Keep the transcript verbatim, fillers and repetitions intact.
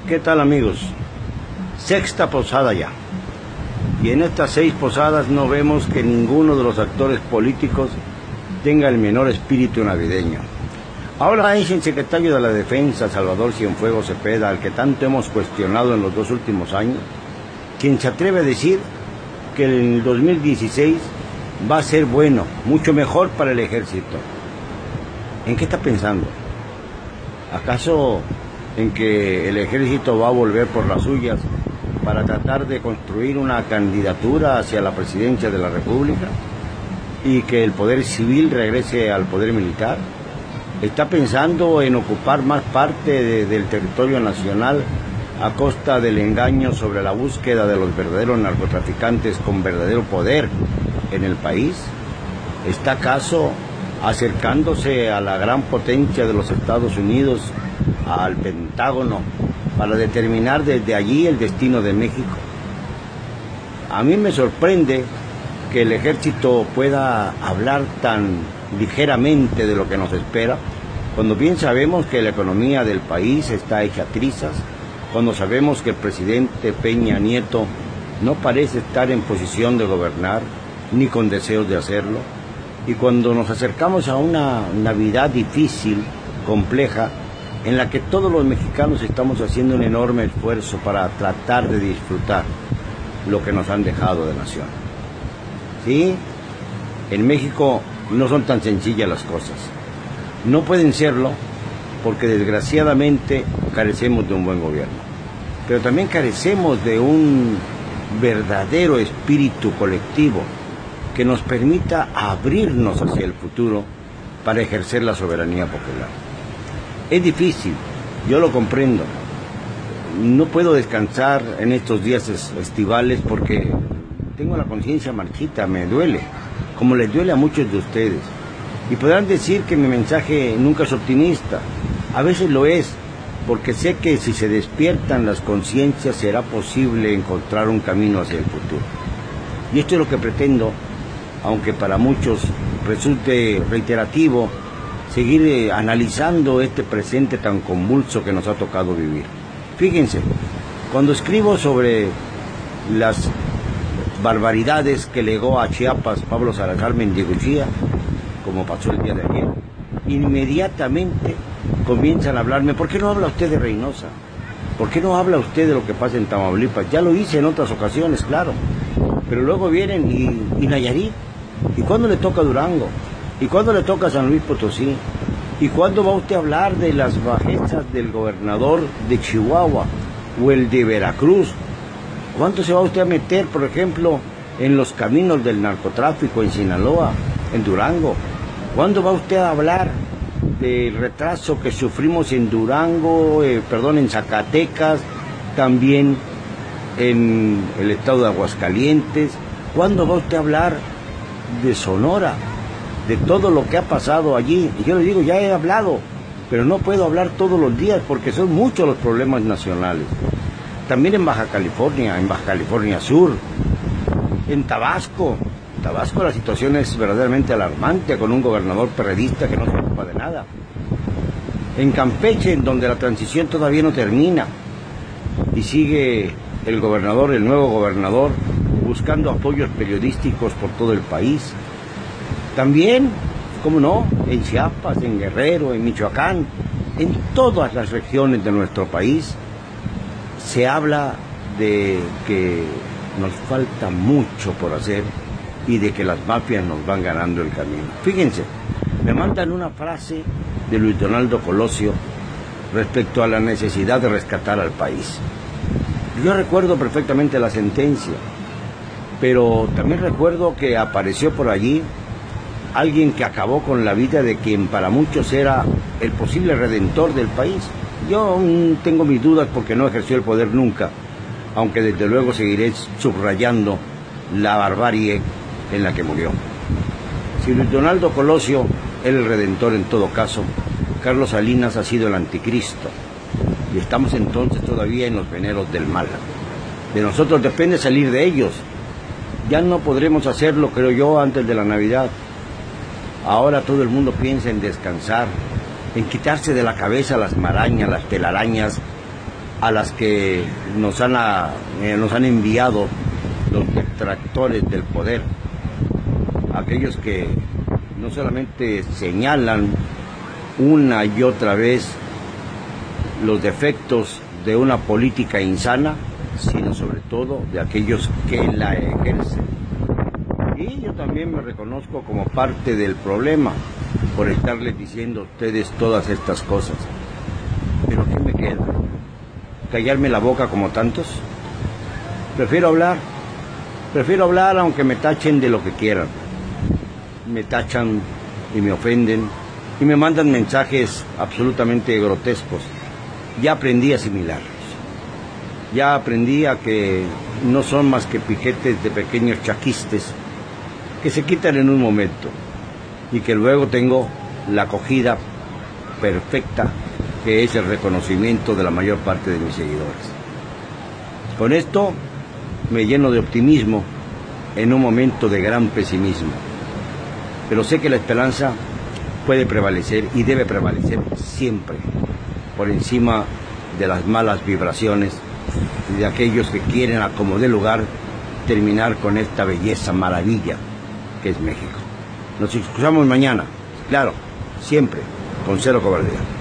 ¿Qué tal, amigos? Sexta posada ya. Y en estas seis posadas no vemos que ninguno de los actores políticos tenga el menor espíritu navideño. Ahora es el secretario de la Defensa, Salvador Cienfuegos Cepeda, al que tanto hemos cuestionado en los dos últimos años, quien se atreve a decir que en el dos mil dieciséis va a ser bueno, mucho mejor para el ejército. ¿En qué está pensando? ¿Acaso en que el ejército va a volver por las suyas para tratar de construir una candidatura hacia la presidencia de la República y que el poder civil regrese al poder militar? ¿Está pensando en ocupar más parte de, del territorio nacional a costa del engaño sobre la búsqueda de los verdaderos narcotraficantes con verdadero poder en el país? ¿Está acaso acercándose a la gran potencia de los Estados Unidos, al Pentágono, para determinar desde allí el destino de México? A mí me sorprende que el ejército pueda hablar tan ligeramente de lo que nos espera, cuando bien sabemos que la economía del país está hecha trizas, cuando sabemos que el presidente Peña Nieto no parece estar en posición de gobernar, ni con deseos de hacerlo, y cuando nos acercamos a una Navidad difícil, compleja, en la que todos los mexicanos estamos haciendo un enorme esfuerzo para tratar de disfrutar lo que nos han dejado de nación. ¿Sí? En México no son tan sencillas las cosas. No pueden serlo porque desgraciadamente carecemos de un buen gobierno. Pero también carecemos de un verdadero espíritu colectivo que nos permita abrirnos hacia el futuro para ejercer la soberanía popular. Es difícil, yo lo comprendo. No puedo descansar en estos días estivales porque tengo la conciencia marchita, me duele, como les duele a muchos de ustedes. Y podrán decir que mi mensaje nunca es optimista. A veces lo es, porque sé que si se despiertan las conciencias será posible encontrar un camino hacia el futuro. Y esto es lo que pretendo, aunque para muchos resulte reiterativo, seguir eh, analizando este presente tan convulso que nos ha tocado vivir. Fíjense, cuando escribo sobre las barbaridades que legó a Chiapas Pablo Salazar Mendicuchía, como pasó el día de ayer, inmediatamente comienzan a hablarme: ¿por qué no habla usted de Reynosa? ¿Por qué no habla usted de lo que pasa en Tamaulipas? Ya lo hice en otras ocasiones, claro, pero luego vienen y, y Nayarit. ¿Y cuándo le toca Durango? ¿Y cuándo le toca San Luis Potosí? ¿Y cuándo va usted a hablar de las bajezas del gobernador de Chihuahua o el de Veracruz? ¿Cuánto se va usted a meter, por ejemplo, en los caminos del narcotráfico en Sinaloa, en Durango? ¿Cuándo va usted a hablar del retraso que sufrimos en Durango, eh, perdón, en Zacatecas, también en el estado de Aguascalientes? ¿Cuándo va usted a hablar de Sonora, de todo lo que ha pasado allí? Y yo le digo, ya he hablado, pero no puedo hablar todos los días porque son muchos los problemas nacionales. También en Baja California, en Baja California Sur, en Tabasco. Tabasco la situación es verdaderamente alarmante, con un gobernador perredista que no se ocupa de nada. En Campeche, en donde la transición todavía no termina, y sigue el gobernador, el nuevo gobernador, buscando apoyos periodísticos por todo el país. También, cómo no, en Chiapas, en Guerrero, en Michoacán, en todas las regiones de nuestro país, se habla de que nos falta mucho por hacer y de que las mafias nos van ganando el camino. Fíjense, me mandan una frase de Luis Donaldo Colosio respecto a la necesidad de rescatar al país. Yo recuerdo perfectamente la sentencia, pero también recuerdo que apareció por allí alguien que acabó con la vida de quien para muchos era el posible redentor del país. Yo mm, tengo mis dudas porque no ejerció el poder nunca, aunque desde luego seguiré subrayando la barbarie en la que murió. Si Luis Donaldo Colosio era el redentor en todo caso, Carlos Salinas ha sido el anticristo, y estamos entonces todavía en los veneros del mal. De nosotros depende salir de ellos. Ya no podremos hacerlo, creo yo, antes de la Navidad. Ahora todo el mundo piensa en descansar, en quitarse de la cabeza las marañas, las telarañas a las que nos han, a, eh, nos han enviado los detractores del poder, aquellos que no solamente señalan una y otra vez los defectos de una política insana, sino sobre todo de aquellos que la ejercen. Y yo también me reconozco como parte del problema por estarles diciendo a ustedes todas estas cosas. Pero ¿qué me queda? ¿Callarme la boca como tantos? Prefiero hablar, prefiero hablar aunque me tachen de lo que quieran. Me tachan y me ofenden y me mandan mensajes absolutamente grotescos. Ya aprendí a asimilarlos. Ya aprendí a que no son más que piquetes de pequeños chaquistes que se quitan en un momento y que luego tengo la acogida perfecta, que es el reconocimiento de la mayor parte de mis seguidores. Con esto me lleno de optimismo en un momento de gran pesimismo, pero sé que la esperanza puede prevalecer y debe prevalecer siempre por encima de las malas vibraciones y de aquellos que quieren, a como dé lugar, terminar con esta belleza maravilla que es México. Nos escuchamos mañana, claro, siempre, con cero cobardía.